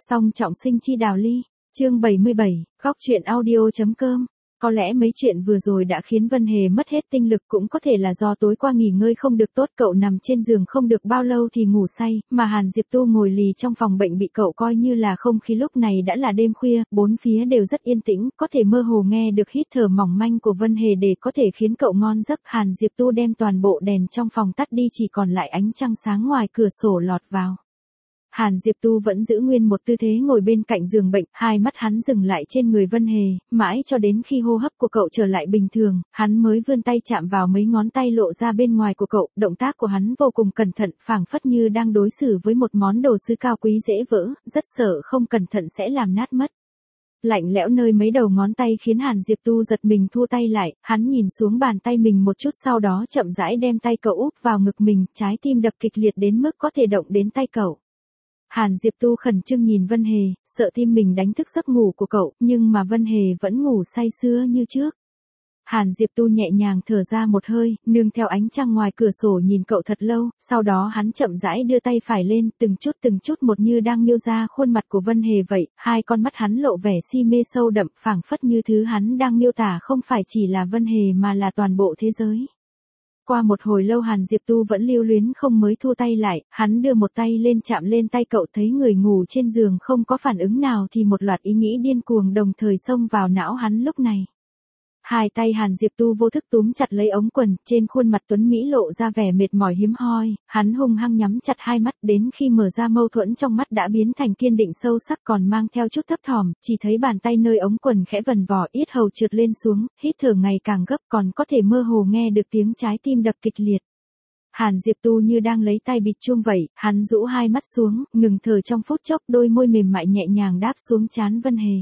Song trọng sinh chi đào ly, chương 77, góc truyện audio.com. Có lẽ mấy chuyện vừa rồi đã khiến Vân Hề mất hết tinh lực, cũng có thể là do tối qua nghỉ ngơi không được tốt, cậu nằm trên giường không được bao lâu thì ngủ say, mà Hàn Diệp Tu ngồi lì trong phòng bệnh bị cậu coi như là không khí. Lúc này đã là đêm khuya, bốn phía đều rất yên tĩnh, có thể mơ hồ nghe được hít thở mỏng manh của Vân Hề để có thể khiến cậu ngon giấc. Hàn Diệp Tu đem toàn bộ đèn trong phòng tắt đi, chỉ còn lại ánh trăng sáng ngoài cửa sổ lọt vào. Hàn Diệp Tu vẫn giữ nguyên một tư thế ngồi bên cạnh giường bệnh, hai mắt hắn dừng lại trên người Vân Hề, mãi cho đến khi hô hấp của cậu trở lại bình thường, hắn mới vươn tay chạm vào mấy ngón tay lộ ra bên ngoài của cậu. Động tác của hắn vô cùng cẩn thận, phảng phất như đang đối xử với một món đồ sứ cao quý dễ vỡ, rất sợ không cẩn thận sẽ làm nát mất. Lạnh lẽo nơi mấy đầu ngón tay khiến Hàn Diệp Tu giật mình thu tay lại, hắn nhìn xuống bàn tay mình một chút, sau đó chậm rãi đem tay cậu úp vào ngực mình, trái tim đập kịch liệt đến mức có thể động đến tay cậu. Hàn Diệp Tu khẩn trương nhìn Vân Hề, sợ tim mình đánh thức giấc ngủ của cậu, nhưng mà Vân Hề vẫn ngủ say sưa như trước. Hàn Diệp Tu nhẹ nhàng thở ra một hơi, nương theo ánh trăng ngoài cửa sổ nhìn cậu thật lâu, sau đó hắn chậm rãi đưa tay phải lên, từng chút một như đang miêu ra khuôn mặt của Vân Hề vậy, hai con mắt hắn lộ vẻ si mê sâu đậm, phảng phất như thứ hắn đang miêu tả không phải chỉ là Vân Hề mà là toàn bộ thế giới. Qua một hồi lâu Hàn Diệp Tu vẫn lưu luyến không mới thu tay lại, hắn đưa một tay lên chạm lên tay cậu, thấy người ngủ trên giường không có phản ứng nào thì một loạt ý nghĩ điên cuồng đồng thời xông vào não hắn lúc này. Hai tay Hàn Diệp Tu vô thức túm chặt lấy ống quần, trên khuôn mặt tuấn mỹ lộ ra vẻ mệt mỏi hiếm hoi, hắn hung hăng nhắm chặt hai mắt, đến khi mở ra mâu thuẫn trong mắt đã biến thành kiên định sâu sắc, còn mang theo chút thấp thỏm, chỉ thấy bàn tay nơi ống quần khẽ vần vò, yết hầu trượt lên xuống, hít thở ngày càng gấp, còn có thể mơ hồ nghe được tiếng trái tim đập kịch liệt. Hàn Diệp Tu như đang lấy tay bịt chuông vậy, hắn rũ hai mắt xuống, ngừng thở trong phút chốc, đôi môi mềm mại nhẹ nhàng đáp xuống trán Vân Hề.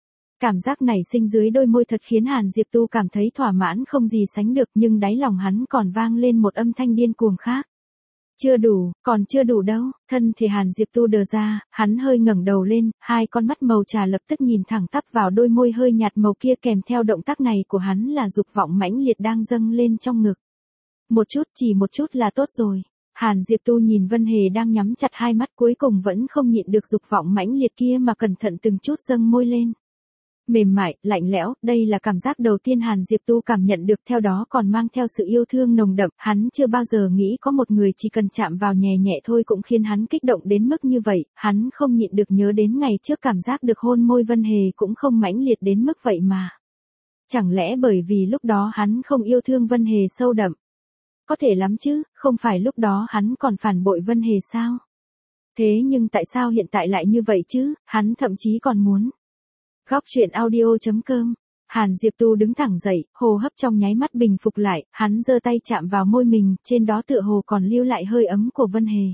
Cảm giác nảy sinh dưới đôi môi thật khiến Hàn Diệp Tu cảm thấy thỏa mãn không gì sánh được, nhưng đáy lòng hắn còn vang lên một âm thanh điên cuồng khác. Chưa đủ, còn chưa đủ đâu. Thân thể Hàn Diệp Tu đờ ra, hắn hơi ngẩng đầu lên, hai con mắt màu trà lập tức nhìn thẳng tắp vào đôi môi hơi nhạt màu kia, kèm theo động tác này của hắn là dục vọng mãnh liệt đang dâng lên trong ngực. Một chút, chỉ một chút là tốt rồi. Hàn Diệp Tu nhìn Vân Hề đang nhắm chặt hai mắt, cuối cùng vẫn không nhịn được dục vọng mãnh liệt kia mà cẩn thận từng chút dâng môi lên. Mềm mại, lạnh lẽo, đây là cảm giác đầu tiên Hàn Diệp Tu cảm nhận được, theo đó còn mang theo sự yêu thương nồng đậm, hắn chưa bao giờ nghĩ có một người chỉ cần chạm vào nhẹ nhẹ thôi cũng khiến hắn kích động đến mức như vậy, hắn không nhịn được nhớ đến ngày trước cảm giác được hôn môi Vân Hề cũng không mãnh liệt đến mức vậy mà. Chẳng lẽ bởi vì lúc đó hắn không yêu thương Vân Hề sâu đậm? Có thể lắm chứ, không phải lúc đó hắn còn phản bội Vân Hề sao? Thế nhưng tại sao hiện tại lại như vậy chứ, hắn thậm chí còn muốn. Góc truyện audio.com. Hàn Diệp Tu đứng thẳng dậy, hô hấp trong nháy mắt bình phục lại, hắn giơ tay chạm vào môi mình, trên đó tựa hồ còn lưu lại hơi ấm của Vân Hề.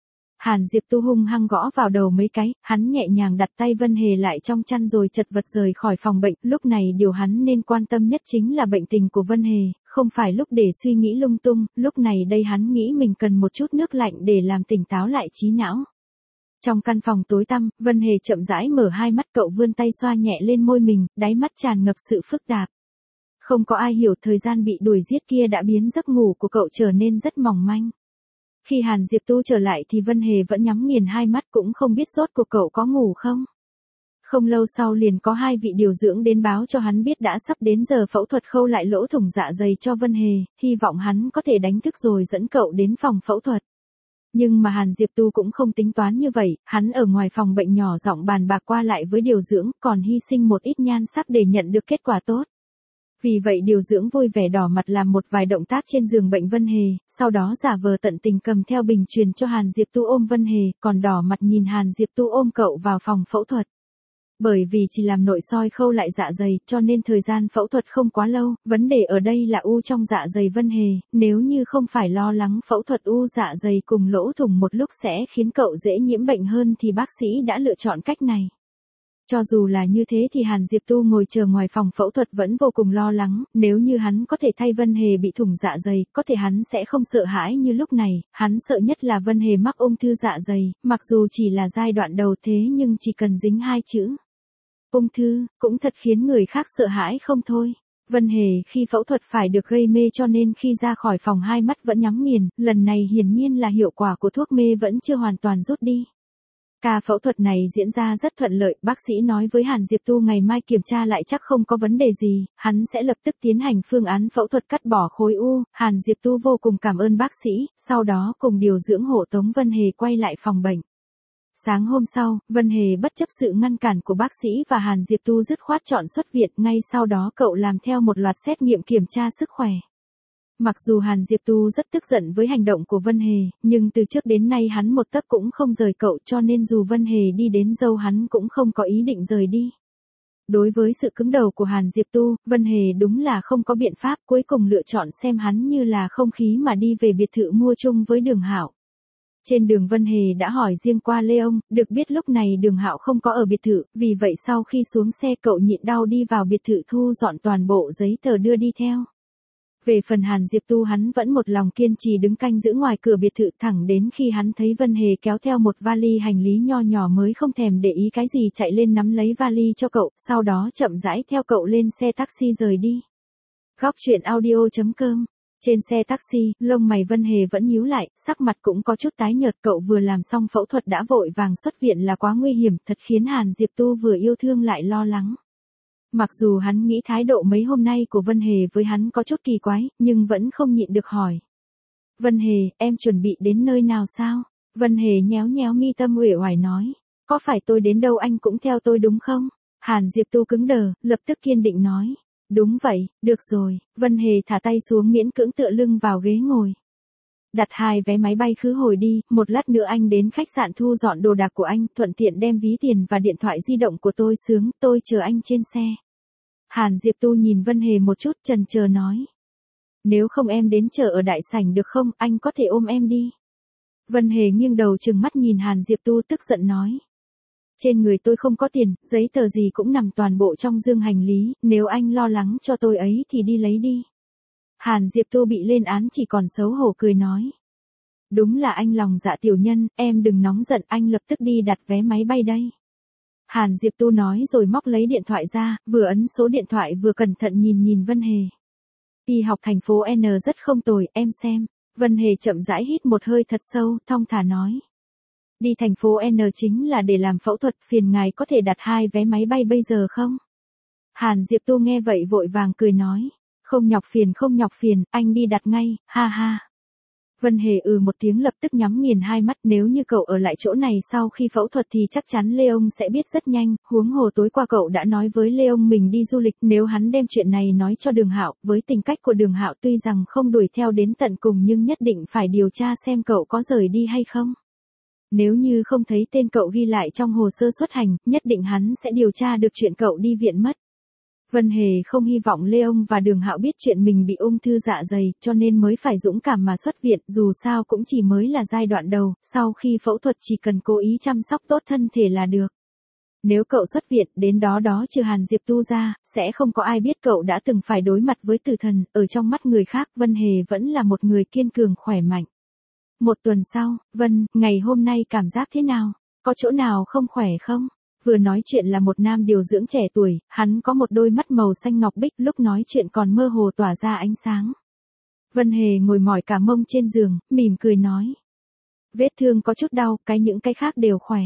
Hàn Diệp Tu hung hăng gõ vào đầu mấy cái, hắn nhẹ nhàng đặt tay Vân Hề lại trong chăn rồi chật vật rời khỏi phòng bệnh. Lúc này điều hắn nên quan tâm nhất chính là bệnh tình của Vân Hề, không phải lúc để suy nghĩ lung tung, lúc này đây hắn nghĩ mình cần một chút nước lạnh để làm tỉnh táo lại trí não. Trong căn phòng tối tăm, Vân Hề chậm rãi mở hai mắt, cậu vươn tay xoa nhẹ lên môi mình, đáy mắt tràn ngập sự phức tạp. Không có ai hiểu thời gian bị đuổi giết kia đã biến giấc ngủ của cậu trở nên rất mỏng manh. Khi Hàn Diệp Tu trở lại thì Vân Hề vẫn nhắm nghiền hai mắt, cũng không biết rốt cuộc cậu có ngủ không. Không lâu sau liền có hai vị điều dưỡng đến báo cho hắn biết đã sắp đến giờ phẫu thuật khâu lại lỗ thủng dạ dày cho Vân Hề, hy vọng hắn có thể đánh thức rồi dẫn cậu đến phòng phẫu thuật. Nhưng mà Hàn Diệp Tu cũng không tính toán như vậy, hắn ở ngoài phòng bệnh nhỏ giọng bàn bạc qua lại với điều dưỡng, còn hy sinh một ít nhan sắc để nhận được kết quả tốt. Vì vậy điều dưỡng vui vẻ đỏ mặt làm một vài động tác trên giường bệnh Vân Hề, sau đó giả vờ tận tình cầm theo bình truyền cho Hàn Diệp Tu ôm Vân Hề, còn đỏ mặt nhìn Hàn Diệp Tu ôm cậu vào phòng phẫu thuật. Bởi vì chỉ làm nội soi khâu lại dạ dày, cho nên thời gian phẫu thuật không quá lâu, vấn đề ở đây là u trong dạ dày Vân Hề, nếu như không phải lo lắng phẫu thuật u dạ dày cùng lỗ thủng một lúc sẽ khiến cậu dễ nhiễm bệnh hơn thì bác sĩ đã lựa chọn cách này. Cho dù là như thế thì Hàn Diệp Tu ngồi chờ ngoài phòng phẫu thuật vẫn vô cùng lo lắng, nếu như hắn có thể thay Vân Hề bị thủng dạ dày, có thể hắn sẽ không sợ hãi như lúc này, hắn sợ nhất là Vân Hề mắc ung thư dạ dày, mặc dù chỉ là giai đoạn đầu thế nhưng chỉ cần dính hai chữ ung thư, cũng thật khiến người khác sợ hãi không thôi. Vân Hề khi phẫu thuật phải được gây mê cho nên khi ra khỏi phòng hai mắt vẫn nhắm nghiền, lần này hiển nhiên là hiệu quả của thuốc mê vẫn chưa hoàn toàn rút đi. Ca phẫu thuật này diễn ra rất thuận lợi, bác sĩ nói với Hàn Diệp Tu ngày mai kiểm tra lại chắc không có vấn đề gì, hắn sẽ lập tức tiến hành phương án phẫu thuật cắt bỏ khối u. Hàn Diệp Tu vô cùng cảm ơn bác sĩ, sau đó cùng điều dưỡng hộ tống Vân Hề quay lại phòng bệnh. Sáng hôm sau, Vân Hề bất chấp sự ngăn cản của bác sĩ và Hàn Diệp Tu dứt khoát chọn xuất viện, ngay sau đó cậu làm theo một loạt xét nghiệm kiểm tra sức khỏe. Mặc dù Hàn Diệp Tu rất tức giận với hành động của Vân Hề, nhưng từ trước đến nay hắn một tấc cũng không rời cậu, cho nên dù Vân Hề đi đến đâu hắn cũng không có ý định rời đi. Đối với sự cứng đầu của Hàn Diệp Tu, Vân Hề đúng là không có biện pháp, cuối cùng lựa chọn xem hắn như là không khí mà đi về biệt thự mua chung với Đường Hạo. Trên đường Vân Hề đã hỏi riêng qua Lê ông, được biết lúc này Đường Hạo không có ở biệt thự, vì vậy sau khi xuống xe cậu nhịn đau đi vào biệt thự thu dọn toàn bộ giấy tờ đưa đi theo. Về phần Hàn Diệp Tu hắn vẫn một lòng kiên trì đứng canh giữ ngoài cửa biệt thự thẳng đến khi hắn thấy Vân Hề kéo theo một vali hành lý nho nhỏ mới không thèm để ý cái gì chạy lên nắm lấy vali cho cậu, sau đó chậm rãi theo cậu lên xe taxi rời đi. Góc truyện audio.com. Trên xe taxi, lông mày Vân Hề vẫn nhíu lại, sắc mặt cũng có chút tái nhợt, cậu vừa làm xong phẫu thuật đã vội vàng xuất viện là quá nguy hiểm, thật khiến Hàn Diệp Tu vừa yêu thương lại lo lắng. Mặc dù hắn nghĩ thái độ mấy hôm nay của Vân Hề với hắn có chút kỳ quái, nhưng vẫn không nhịn được hỏi. Vân Hề, em chuẩn bị đến nơi nào sao? Vân Hề nhéo nhéo mi tâm uể oải nói. Có phải tôi đến đâu anh cũng theo tôi đúng không? Hàn Diệp Tu cứng đờ, lập tức kiên định nói. Đúng vậy, được rồi. Vân Hề thả tay xuống miễn cưỡng tựa lưng vào ghế ngồi. Đặt 2 vé máy bay khứ hồi đi, một lát nữa anh đến khách sạn thu dọn đồ đạc của anh, thuận tiện đem ví tiền và điện thoại di động của tôi xuống, tôi chờ anh trên xe. Hàn Diệp Tu nhìn Vân Hề một chút chần chờ nói. Nếu không em đến chờ ở đại sảnh được không, anh có thể ôm em đi. Vân Hề nghiêng đầu trừng mắt nhìn Hàn Diệp Tu tức giận nói. Trên người tôi không có tiền, giấy tờ gì cũng nằm toàn bộ trong dương hành lý, nếu anh lo lắng cho tôi ấy thì đi lấy đi. Hàn Diệp Tu bị lên án chỉ còn xấu hổ cười nói. Đúng là anh lòng dạ tiểu nhân, em đừng nóng giận, anh lập tức đi đặt vé máy bay đây. Hàn Diệp Tu nói rồi móc lấy điện thoại ra, vừa ấn số điện thoại vừa cẩn thận nhìn Vân Hề. Y học thành phố N rất không tồi, em xem. Vân Hề chậm rãi hít một hơi thật sâu, thong thả nói. Đi thành phố N chính là để làm phẫu thuật, phiền ngài có thể đặt 2 vé máy bay bây giờ không? Hàn Diệp Tu nghe vậy vội vàng cười nói. Không nhọc phiền, anh đi đặt ngay, ha ha. Vân Hề một tiếng lập tức nhắm nghiền hai mắt, nếu như cậu ở lại chỗ này sau khi phẫu thuật thì chắc chắn Lê ông sẽ biết rất nhanh, huống hồ tối qua cậu đã nói với Lê ông mình đi du lịch, nếu hắn đem chuyện này nói cho Đường Hạo, với tính cách của Đường Hạo tuy rằng không đuổi theo đến tận cùng nhưng nhất định phải điều tra xem cậu có rời đi hay không. Nếu như không thấy tên cậu ghi lại trong hồ sơ xuất hành, nhất định hắn sẽ điều tra được chuyện cậu đi viện mất. Vân Hề không hy vọng Lê ông và Đường Hạo biết chuyện mình bị ung thư dạ dày, cho nên mới phải dũng cảm mà xuất viện, dù sao cũng chỉ mới là giai đoạn đầu, sau khi phẫu thuật chỉ cần cố ý chăm sóc tốt thân thể là được. Nếu cậu xuất viện, đến đó trừ Hàn Diệp Tu ra, sẽ không có ai biết cậu đã từng phải đối mặt với tử thần, ở trong mắt người khác, Vân Hề vẫn là một người kiên cường khỏe mạnh. 1 tuần sau, Vân, ngày hôm nay cảm giác thế nào? Có chỗ nào không khỏe không? Vừa nói chuyện là một nam điều dưỡng trẻ tuổi, hắn có một đôi mắt màu xanh ngọc bích, lúc nói chuyện còn mơ hồ tỏa ra ánh sáng. Vân Hề ngồi mỏi cả mông trên giường, mỉm cười nói. Vết thương có chút đau, những cái khác đều khỏe.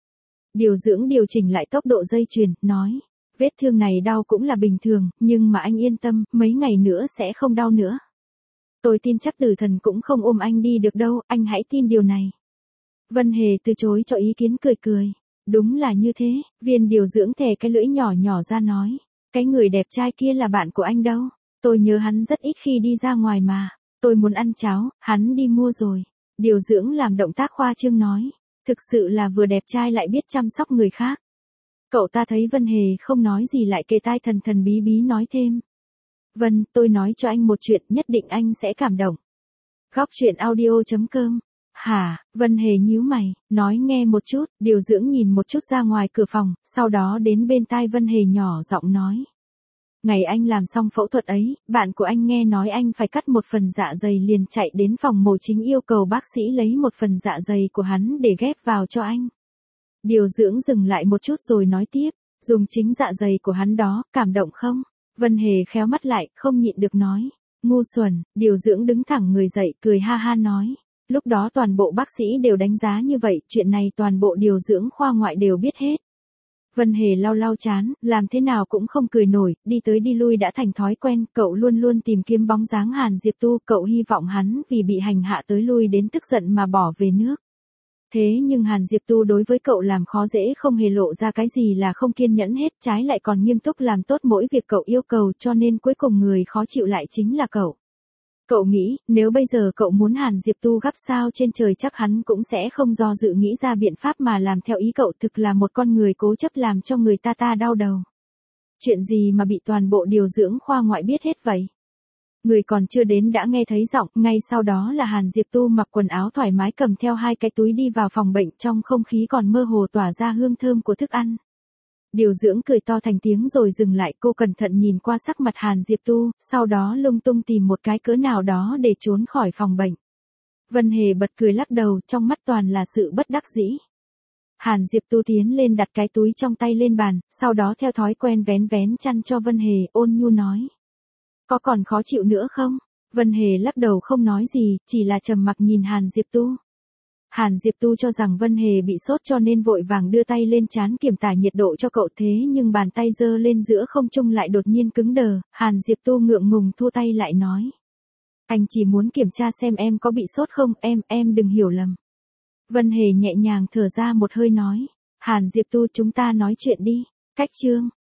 Điều dưỡng điều chỉnh lại tốc độ dây chuyền, nói. Vết thương này đau cũng là bình thường, nhưng mà anh yên tâm, mấy ngày nữa sẽ không đau nữa. Tôi tin chắc tử thần cũng không ôm anh đi được đâu, anh hãy tin điều này. Vân Hề từ chối cho ý kiến cười. Đúng là như thế, viên điều dưỡng thè cái lưỡi nhỏ nhỏ ra nói. Cái người đẹp trai kia là bạn của anh đâu, tôi nhớ hắn rất ít khi đi ra ngoài mà. Tôi muốn ăn cháo, hắn đi mua rồi. Điều dưỡng làm động tác khoa trương nói. Thực sự là vừa đẹp trai lại biết chăm sóc người khác. Cậu ta thấy Vân Hề không nói gì lại kề tai thần bí bí nói thêm. Vân, tôi nói cho anh một chuyện nhất định anh sẽ cảm động. Góc truyện audio.com. Hả, Vân Hề nhíu mày, nói nghe một chút, điều dưỡng nhìn một chút ra ngoài cửa phòng, sau đó đến bên tai Vân Hề nhỏ giọng nói. Ngày anh làm xong phẫu thuật ấy, bạn của anh nghe nói anh phải cắt một phần dạ dày liền chạy đến phòng mổ chính yêu cầu bác sĩ lấy một phần dạ dày của hắn để ghép vào cho anh. Điều dưỡng dừng lại một chút rồi nói tiếp, dùng chính dạ dày của hắn đó, cảm động không? Vân Hề khéo mắt lại, không nhịn được nói. Ngu xuẩn, điều dưỡng đứng thẳng người dậy, cười ha ha nói. Lúc đó toàn bộ bác sĩ đều đánh giá như vậy, chuyện này toàn bộ điều dưỡng khoa ngoại đều biết hết. Vân Hề lau lau chán, làm thế nào cũng không cười nổi, đi tới đi lui đã thành thói quen, cậu luôn luôn tìm kiếm bóng dáng Hàn Diệp Tu, cậu hy vọng hắn vì bị hành hạ tới lui đến tức giận mà bỏ về nước. Thế nhưng Hàn Diệp Tu đối với cậu làm khó dễ không hề lộ ra cái gì là không kiên nhẫn hết, trái lại còn nghiêm túc làm tốt mỗi việc cậu yêu cầu, cho nên cuối cùng người khó chịu lại chính là cậu. Cậu nghĩ, nếu bây giờ cậu muốn Hàn Diệp Tu gắp sao trên trời chắc hắn cũng sẽ không do dự nghĩ ra biện pháp mà làm theo ý cậu, thực là một con người cố chấp làm cho người ta đau đầu. Chuyện gì mà bị toàn bộ điều dưỡng khoa ngoại biết hết vậy? Người còn chưa đến đã nghe thấy giọng, ngay sau đó là Hàn Diệp Tu mặc quần áo thoải mái cầm theo 2 cái túi đi vào phòng bệnh, trong không khí còn mơ hồ tỏa ra hương thơm của thức ăn. Điều dưỡng cười to thành tiếng rồi dừng lại, cô cẩn thận nhìn qua sắc mặt Hàn Diệp Tu, sau đó lung tung tìm một cái cớ nào đó để trốn khỏi phòng bệnh. Vân Hề bật cười lắc đầu, trong mắt toàn là sự bất đắc dĩ. Hàn Diệp Tu tiến lên đặt cái túi trong tay lên bàn, sau đó theo thói quen vén vén chăn cho Vân Hề, ôn nhu nói. Có còn khó chịu nữa không? Vân Hề lắc đầu không nói gì, chỉ là trầm mặc nhìn Hàn Diệp Tu. Hàn Diệp Tu cho rằng Vân Hề bị sốt cho nên vội vàng đưa tay lên trán kiểm tải nhiệt độ cho cậu, thế nhưng bàn tay giơ lên giữa không trung lại đột nhiên cứng đờ, Hàn Diệp Tu ngượng ngùng thua tay lại nói. Anh chỉ muốn kiểm tra xem em có bị sốt không, em đừng hiểu lầm. Vân Hề nhẹ nhàng thở ra một hơi nói. Hàn Diệp Tu chúng ta nói chuyện đi. Cách chương